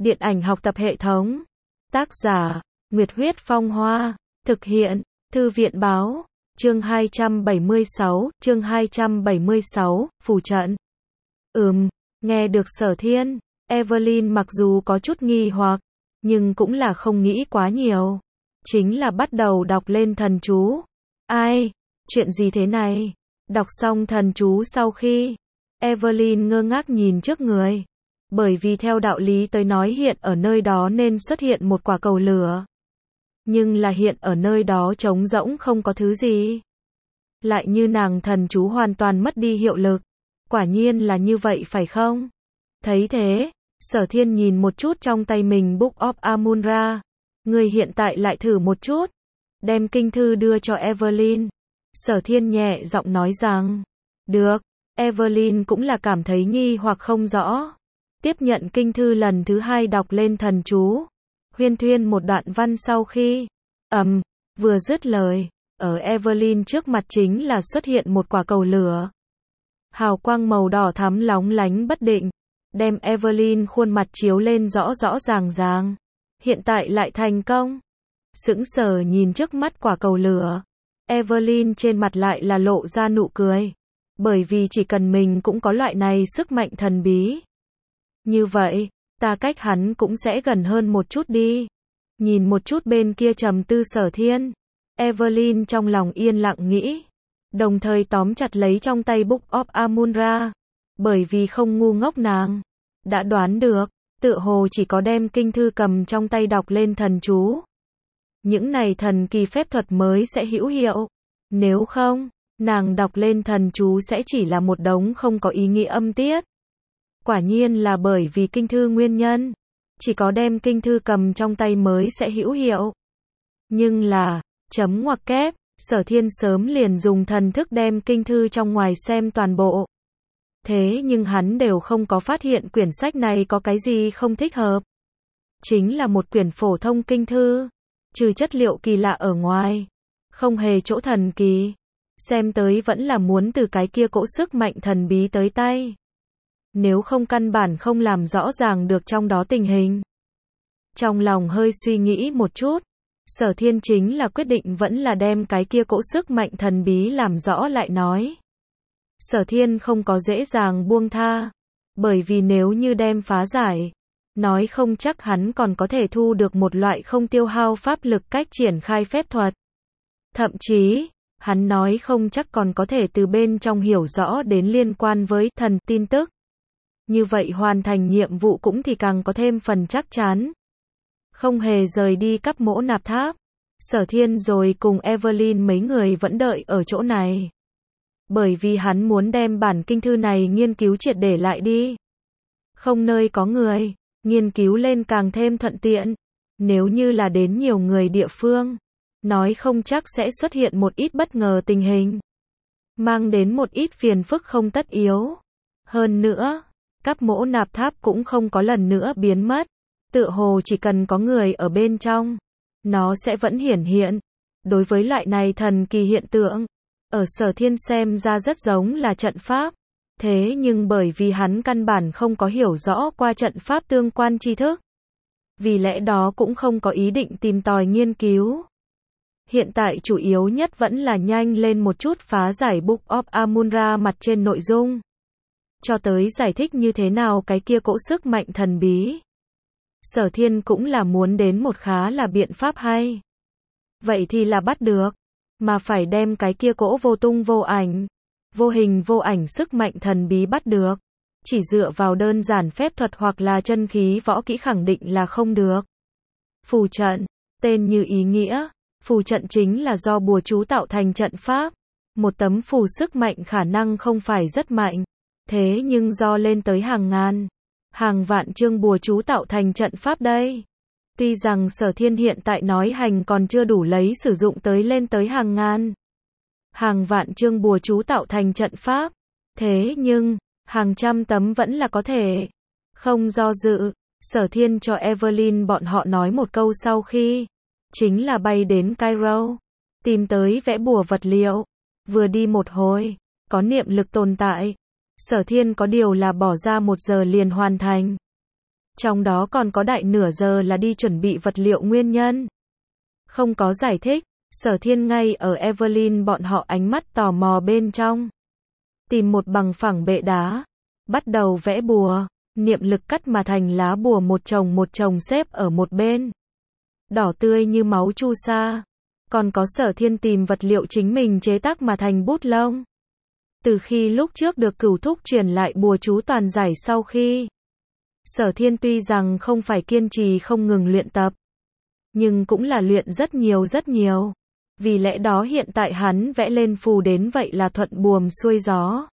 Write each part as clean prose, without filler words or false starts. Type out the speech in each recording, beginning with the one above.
Điện ảnh học tập hệ thống. Tác giả, Nguyệt Huyết Phong Hoa. Thực hiện, Thư viện Báo. Chương 276, phù trận. Nghe được Sở Thiên, Evelyn mặc dù có chút nghi hoặc, nhưng cũng là không nghĩ quá nhiều. Chính là bắt đầu đọc lên thần chú. Ai? Chuyện gì thế này? Đọc xong thần chú sau khi, Evelyn ngơ ngác nhìn trước người. Bởi vì theo đạo lý tới nói hiện ở nơi đó nên xuất hiện một quả cầu lửa. Nhưng là hiện ở nơi đó trống rỗng không có thứ gì. Lại như nàng thần chú hoàn toàn mất đi hiệu lực. Quả nhiên là như vậy phải không? Thấy thế, Sở Thiên nhìn một chút trong tay mình Book of Amun-Ra. Người hiện tại lại thử một chút. Đem kinh thư đưa cho Evelyn. Sở Thiên nhẹ giọng nói rằng. Được. Evelyn cũng là cảm thấy nghi hoặc không rõ. Tiếp nhận kinh thư lần thứ hai đọc lên thần chú. Huyên thuyên một đoạn văn sau khi. Vừa dứt lời. Ở Evelyn trước mặt chính là xuất hiện một quả cầu lửa. Hào quang màu đỏ thắm lóng lánh bất định. Đem Evelyn khuôn mặt chiếu lên rõ rõ ràng ràng. Hiện tại lại thành công. Sững sờ nhìn trước mắt quả cầu lửa. Evelyn trên mặt lại là lộ ra nụ cười. Bởi vì chỉ cần mình cũng có loại này sức mạnh thần bí. Như vậy, ta cách hắn cũng sẽ gần hơn một chút đi. Nhìn một chút bên kia trầm tư Sở Thiên. Evelyn trong lòng yên lặng nghĩ. Đồng thời tóm chặt lấy trong tay Book of Amun-Ra. Bởi vì không ngu ngốc nàng. Đã đoán được, tựa hồ chỉ có đem kinh thư cầm trong tay đọc lên thần chú. Những này thần kỳ phép thuật mới sẽ hữu hiệu. Nếu không, nàng đọc lên thần chú sẽ chỉ là một đống không có ý nghĩa âm tiết. Quả nhiên là bởi vì kinh thư nguyên nhân. Chỉ có đem kinh thư cầm trong tay mới sẽ hữu hiệu. Nhưng là, chấm ngoặc kép, Sở Thiên sớm liền dùng thần thức đem kinh thư trong ngoài xem toàn bộ. Thế nhưng hắn đều không có phát hiện quyển sách này có cái gì không thích hợp. Chính là một quyển phổ thông kinh thư. Trừ chất liệu kỳ lạ ở ngoài. Không hề chỗ thần kỳ. Xem tới vẫn là muốn từ cái kia cỗ sức mạnh thần bí tới tay. Nếu không căn bản không làm rõ ràng được trong đó tình hình. Trong lòng hơi suy nghĩ một chút. Sở Thiên chính là quyết định vẫn là đem cái kia cỗ sức mạnh thần bí làm rõ lại nói. Sở Thiên không có dễ dàng buông tha. Bởi vì nếu như đem phá giải, nói không chắc hắn còn có thể thu được một loại không tiêu hao pháp lực cách triển khai phép thuật. Thậm chí, hắn nói không chắc còn có thể từ bên trong hiểu rõ đến liên quan với thần tin tức. Như vậy hoàn thành nhiệm vụ cũng thì càng có thêm phần chắc chắn. Không hề rời đi Cắp Mỗ Nạp Tháp. Sở Thiên rồi cùng Evelyn mấy người vẫn đợi ở chỗ này. Bởi vì hắn muốn đem bản kinh thư này nghiên cứu triệt để lại đi. Không nơi có người, nghiên cứu lên càng thêm thuận tiện. Nếu như là đến nhiều người địa phương, nói không chắc sẽ xuất hiện một ít bất ngờ tình hình. Mang đến một ít phiền phức không tất yếu. Hơn nữa, Cắp Mỗ Nạp Tháp cũng không có lần nữa biến mất. Tựa hồ chỉ cần có người ở bên trong, nó sẽ vẫn hiển hiện. Đối với loại này thần kỳ hiện tượng, ở Sở Thiên xem ra rất giống là trận pháp. Thế nhưng bởi vì hắn căn bản không có hiểu rõ qua trận pháp tương quan tri thức. Vì lẽ đó cũng không có ý định tìm tòi nghiên cứu. Hiện tại chủ yếu nhất vẫn là nhanh lên một chút phá giải Book of Amun-Ra mặt trên nội dung. Cho tới giải thích như thế nào cái kia cỗ sức mạnh thần bí. Sở Thiên cũng là muốn đến một khá là biện pháp hay. Vậy thì là bắt được. Mà phải đem cái kia cỗ vô tung vô ảnh, vô hình vô ảnh sức mạnh thần bí bắt được. Chỉ dựa vào đơn giản phép thuật hoặc là chân khí võ kỹ khẳng định là không được. Phù trận, tên như ý nghĩa, phù trận chính là do bùa chú tạo thành trận pháp. Một tấm phù sức mạnh khả năng không phải rất mạnh. Thế nhưng do lên tới hàng ngàn, hàng vạn chương bùa chú tạo thành trận pháp đây. Tuy rằng Sở Thiên hiện tại nói hành còn chưa đủ lấy sử dụng tới lên tới hàng ngàn, hàng vạn chương bùa chú tạo thành trận pháp. Thế nhưng, hàng trăm tấm vẫn là có thể. Không do dự, Sở Thiên cho Evelyn bọn họ nói một câu sau khi, chính là bay đến Cairo, tìm tới vẽ bùa vật liệu. Vừa đi một hồi, có niệm lực tồn tại. Sở Thiên có điều là bỏ ra 1 giờ liền hoàn thành. Trong đó còn có đại nửa giờ là đi chuẩn bị vật liệu nguyên nhân. Không có giải thích, Sở Thiên ngay ở Evelyn bọn họ ánh mắt tò mò bên trong. Tìm một bằng phẳng bệ đá, bắt đầu vẽ bùa, niệm lực cắt mà thành lá bùa một chồng xếp ở một bên. Đỏ tươi như máu chu sa. Còn có Sở Thiên tìm vật liệu chính mình chế tác mà thành bút lông. Từ khi lúc trước được Cửu Thúc truyền lại bùa chú toàn giải sau khi, Sở Thiên tuy rằng không phải kiên trì không ngừng luyện tập, nhưng cũng là luyện rất nhiều. Vì lẽ đó hiện tại hắn vẽ lên phù đến vậy là thuận buồm xuôi gió.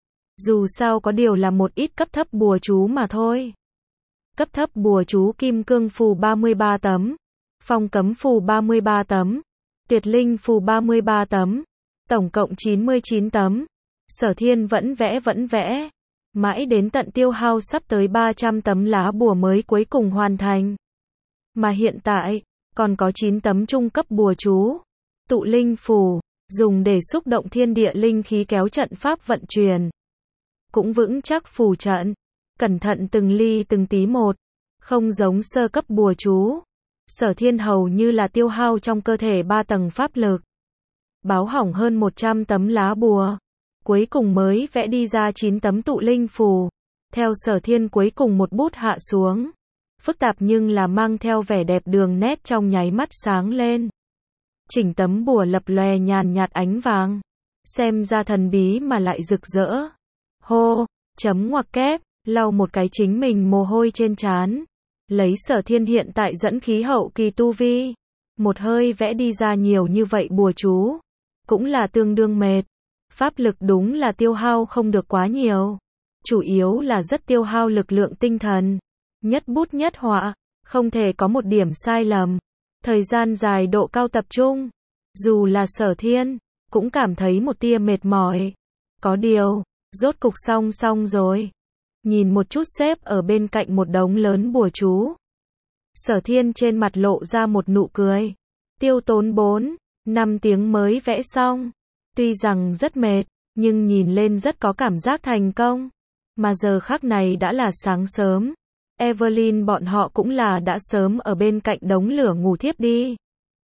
Dù sao có điều là một ít cấp thấp bùa chú mà thôi. Cấp thấp bùa chú kim cương phù 33 tấm, phong cấm phù 33 tấm, tuyệt linh phù 33 tấm, tổng cộng 99 tấm. Sở Thiên vẫn vẽ, mãi đến tận tiêu hao sắp tới 300 tấm lá bùa mới cuối cùng hoàn thành. Mà hiện tại, còn có 9 tấm trung cấp bùa chú, tụ linh phù, dùng để xúc động thiên địa linh khí kéo trận pháp vận chuyển. Cũng vững chắc phù trận, cẩn thận từng ly từng tí một, không giống sơ cấp bùa chú. Sở Thiên hầu như là tiêu hao trong cơ thể 3 tầng pháp lực. Báo hỏng hơn 100 tấm lá bùa. Cuối cùng mới vẽ đi ra 9 tấm tụ linh phù. Theo Sở Thiên cuối cùng một bút hạ xuống. Phức tạp nhưng là mang theo vẻ đẹp đường nét trong nháy mắt sáng lên. Chỉnh tấm bùa lập lòe nhàn nhạt ánh vàng. Xem ra thần bí mà lại rực rỡ. Hô, chấm ngoặc kép, lau một cái chính mình mồ hôi trên trán. Lấy Sở Thiên hiện tại dẫn khí hậu kỳ tu vi. Một hơi vẽ đi ra nhiều như vậy bùa chú. Cũng là tương đương mệt. Pháp lực đúng là tiêu hao không được quá nhiều. Chủ yếu là rất tiêu hao lực lượng tinh thần. Nhất bút nhất họa, không thể có một điểm sai lầm. Thời gian dài độ cao tập trung. Dù là Sở Thiên, cũng cảm thấy một tia mệt mỏi. Có điều, rốt cục xong rồi. Nhìn một chút xếp ở bên cạnh một đống lớn bùa chú. Sở Thiên trên mặt lộ ra một nụ cười. Tiêu tốn 4-5 tiếng mới vẽ xong. Tuy rằng rất mệt, nhưng nhìn lên rất có cảm giác thành công. Mà giờ khắc này đã là sáng sớm. Evelyn bọn họ cũng là đã sớm ở bên cạnh đống lửa ngủ thiếp đi.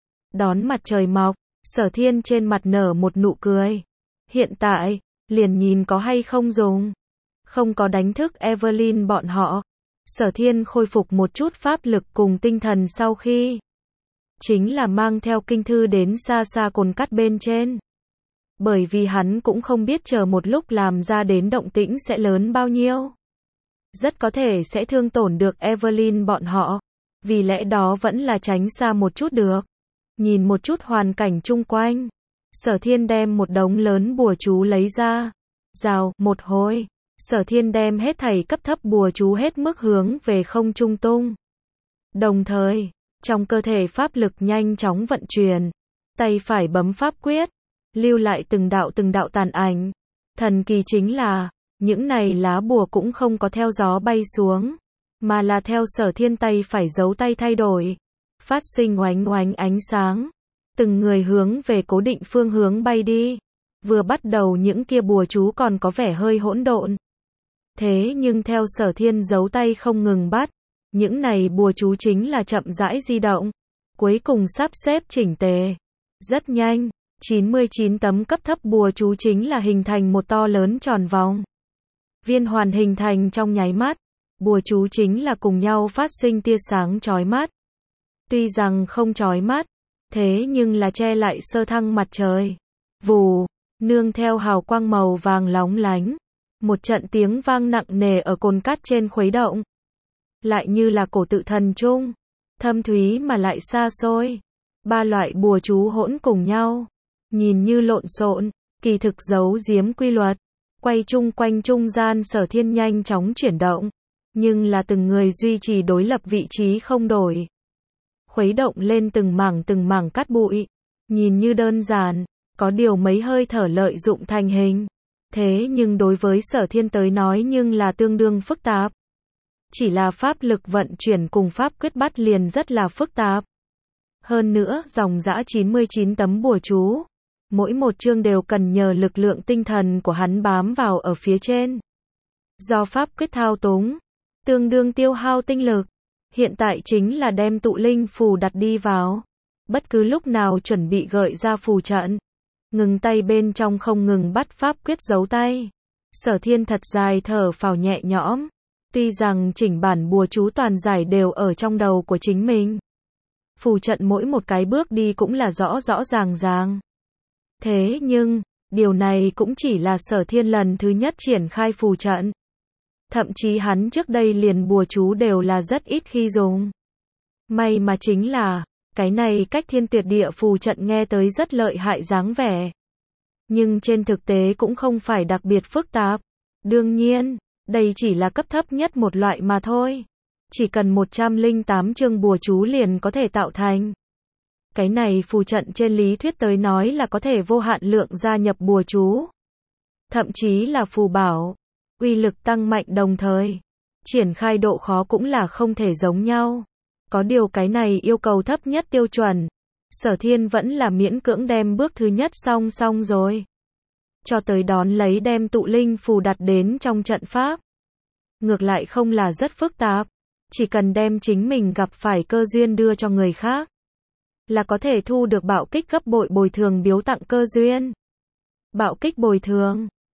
Đón mặt trời mọc, Sở Thiên trên mặt nở một nụ cười. Hiện tại, liền nhìn có hay không dùng. Không có đánh thức Evelyn bọn họ. Sở Thiên khôi phục một chút pháp lực cùng tinh thần sau khi. Chính là mang theo kinh thư đến xa cồn cắt bên trên. Bởi vì hắn cũng không biết chờ một lúc làm ra đến động tĩnh sẽ lớn bao nhiêu. Rất có thể sẽ thương tổn được Evelyn bọn họ. Vì lẽ đó vẫn là tránh xa một chút được. Nhìn một chút hoàn cảnh chung quanh. Sở Thiên đem một đống lớn bùa chú lấy ra. Rào, một hồi. Sở Thiên đem hết thảy cấp thấp bùa chú hết mức hướng về không trung tung. Đồng thời, trong cơ thể pháp lực nhanh chóng vận chuyển. Tay phải bấm pháp quyết. Lưu lại từng đạo tàn ảnh. Thần kỳ chính là, những này lá bùa cũng không có theo gió bay xuống. Mà là theo Sở Thiên tay phải giấu tay thay đổi. Phát sinh oánh ánh sáng. Từng người hướng về cố định phương hướng bay đi. Vừa bắt đầu những kia bùa chú còn có vẻ hơi hỗn độn. Thế nhưng theo Sở Thiên giấu tay không ngừng bắt. Những này bùa chú chính là chậm rãi di động. Cuối cùng sắp xếp chỉnh tề. Rất nhanh. 99 tấm cấp thấp bùa chú chính là hình thành một to lớn tròn vòng. Viên hoàn hình thành trong nháy mắt. Bùa chú chính là cùng nhau phát sinh tia sáng chói mắt. Tuy rằng không chói mắt, thế nhưng là che lại sơ thăng mặt trời. Vù, nương theo hào quang màu vàng lóng lánh. Một trận tiếng vang nặng nề ở cồn cát trên khuấy động. Lại như là cổ tự thần chung. Thâm thúy mà lại xa xôi. 3 loại bùa chú hỗn cùng nhau. Nhìn như lộn xộn, kỳ thực giấu giếm quy luật. Quay chung quanh trung gian Sở Thiên nhanh chóng chuyển động. Nhưng là từng người duy trì đối lập vị trí không đổi. Khuấy động lên từng mảng cát bụi. Nhìn như đơn giản, có điều mấy hơi thở lợi dụng thành hình. Thế nhưng đối với Sở Thiên tới nói nhưng là tương đương phức tạp. Chỉ là pháp lực vận chuyển cùng pháp quyết bắt liền rất là phức tạp. Hơn nữa, dòng dã 99 tấm bùa chú. Mỗi một chương đều cần nhờ lực lượng tinh thần của hắn bám vào ở phía trên. Do pháp quyết thao túng, tương đương tiêu hao tinh lực. Hiện tại chính là đem tụ linh phù đặt đi vào. Bất cứ lúc nào chuẩn bị gợi ra phù trận. Ngừng tay bên trong không ngừng bắt pháp quyết giấu tay. Sở Thiên thật dài thở phào nhẹ nhõm. Tuy rằng chỉnh bản bùa chú toàn giải đều ở trong đầu của chính mình. Phù trận mỗi một cái bước đi cũng là rõ rõ ràng ràng. Thế nhưng, điều này cũng chỉ là Sở Thiên lần thứ nhất triển khai phù trận. Thậm chí hắn trước đây liền bùa chú đều là rất ít khi dùng. May mà chính là, cái này cách thiên tuyệt địa phù trận nghe tới rất lợi hại dáng vẻ. Nhưng trên thực tế cũng không phải đặc biệt phức tạp. Đương nhiên, đây chỉ là cấp thấp nhất một loại mà thôi. Chỉ cần 108 chương bùa chú liền có thể tạo thành. Cái này phù trận trên lý thuyết tới nói là có thể vô hạn lượng gia nhập bùa chú. Thậm chí là phù bảo. Uy lực tăng mạnh đồng thời. Triển khai độ khó cũng là không thể giống nhau. Có điều cái này yêu cầu thấp nhất tiêu chuẩn. Sở Thiên vẫn là miễn cưỡng đem bước thứ nhất xong rồi. Cho tới đón lấy đem tụ linh phù đặt đến trong trận pháp. Ngược lại không là rất phức tạp. Chỉ cần đem chính mình gặp phải cơ duyên đưa cho người khác. Là có thể thu được bạo kích gấp bội bồi thường biếu tặng cơ duyên. Bạo kích bồi thường.